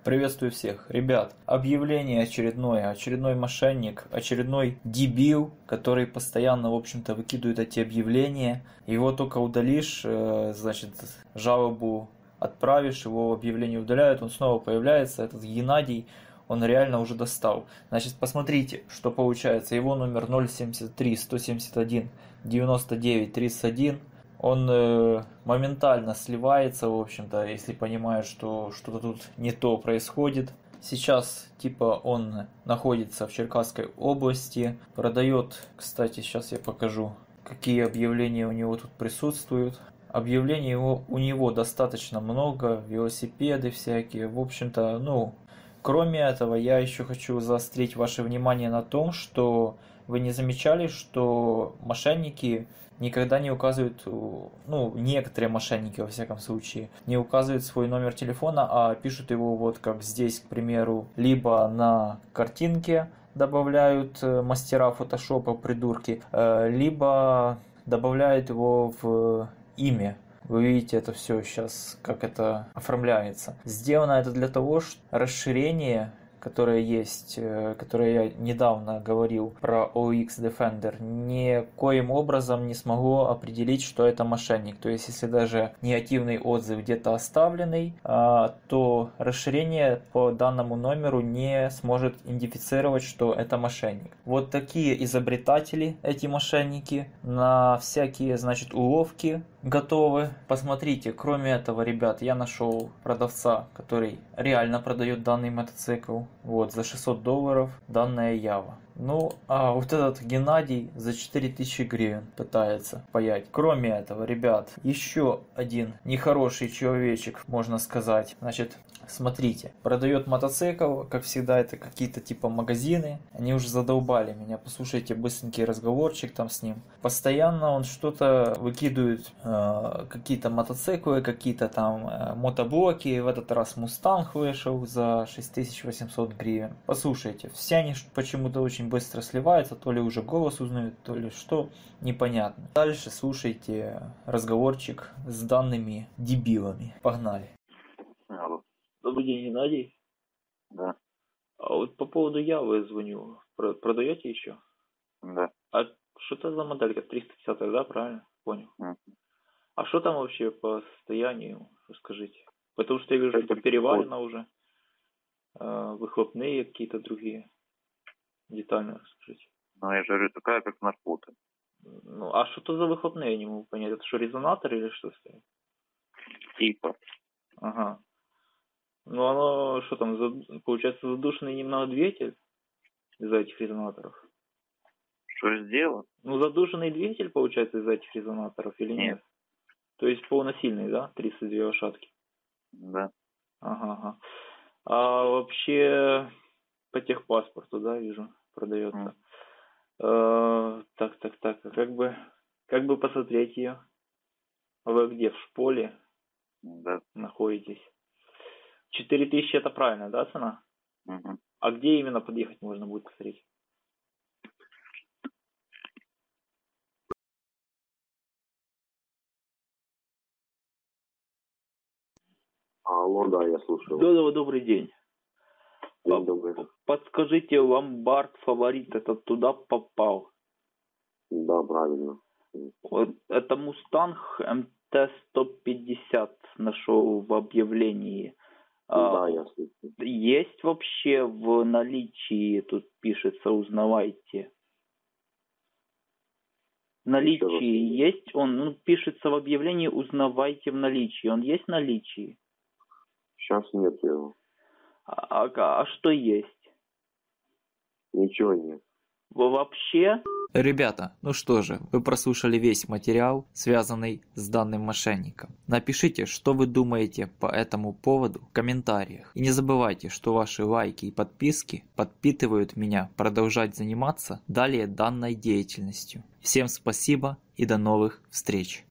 Приветствую всех. Ребят, объявление очередной мошенник, очередной дебил, который постоянно, в общем-то, выкидывает эти объявления. Его только удалишь, значит, жалобу отправишь, его объявление удаляют, он снова появляется, этот Геннадий, он реально уже достал. Значит, посмотрите, что получается. Его номер 073 171 99 31. Он моментально сливается, в общем-то, если понимает, что что-то тут не то происходит. Сейчас, типа, он находится в Черкасской области, продает, кстати, сейчас я покажу, какие объявления у него тут присутствуют. Объявлений у него достаточно много, велосипеды всякие, в общем-то, ну, кроме этого, я еще хочу заострить ваше внимание на том, что вы не замечали, что мошенники никогда не указывают, ну, некоторые мошенники, во всяком случае, не указывают свой номер телефона, а пишут его вот как здесь, к примеру, либо на картинке добавляют мастера фотошопа, придурки, либо добавляют его в имя. Вы видите это все сейчас, как это оформляется. Сделано это для того, что расширение, которое есть, которое я недавно говорил про OX Defender, никоим образом не смогло определить, что это мошенник. То есть, если даже негативный отзыв где-то оставленный, то расширение по данному номеру не сможет идентифицировать, что это мошенник. Вот такие изобретатели, эти мошенники, на всякие, значит, уловки готовы. Посмотрите, кроме этого, ребят, я нашел продавца, который реально продает данный мотоцикл. Вот, за $600 данная Ява. Ну, а вот этот Геннадий за 4000 гривен пытается паять. Кроме этого, ребят, еще один нехороший человечек, можно сказать. Значит, смотрите, продает мотоцикл, как всегда, это какие-то типа магазины. Они уже задолбали меня. Послушайте быстренький разговорчик там с ним. Постоянно он что-то выкидывает, какие-то мотоциклы, какие-то там мотоблоки. В этот раз Мустанг вышел за 6800 гривен. Послушайте, все они почему-то очень быстро сливаются, то ли уже голос узнают, то ли что, непонятно. Дальше слушайте разговорчик с данными дебилами. Погнали. Алло. Добрый день, Геннадий. Да. А вот по поводу Явы звоню. Продаете еще? Да. А что это за моделька? 350, да, правильно? Понял. А что там вообще по состоянию? Расскажите. Потому что я вижу, что переварено уже. Выхлопные какие-то другие. Детально расскажите. Ну, я же говорю, такая, как наркота. Ну, а что это за выхлопные, я не могу понять. Это что, резонатор или что стоит? Типа. Ага. Ну, оно, что там, получается, задушенный немного двигатель из-за этих резонаторов? Что сделал? Ну, задушенный двигатель, получается, из-за этих резонаторов или нет? То есть полносильный, да? 32 лошадки? Да. Ага. А вообще по техпаспорту, да, вижу, продается. Так. Как бы посмотреть ее? Вы где, в шполе? Да. Находитесь? 4000 это правильно, да, цена? Угу. А где именно подъехать можно будет посмотреть? Алло, да, я слушаю. Добрый день. День добрый. Подскажите, ломбард фаворит этот туда попал? Да, правильно. Вот это Мустанг МТ-150 нашел в объявлении. Да, я слушаю. Есть вообще в наличии, тут пишется, узнавайте. В наличии есть он, ну, пишется в объявлении, узнавайте в наличии. Он есть в наличии? Сейчас нет его. А что есть? Ничего нет. Вообще? Ребята, ну что же, вы прослушали весь материал, связанный с данным мошенником. Напишите, что вы думаете по этому поводу в комментариях. И не забывайте, что ваши лайки и подписки подпитывают меня продолжать заниматься далее данной деятельностью. Всем спасибо и до новых встреч!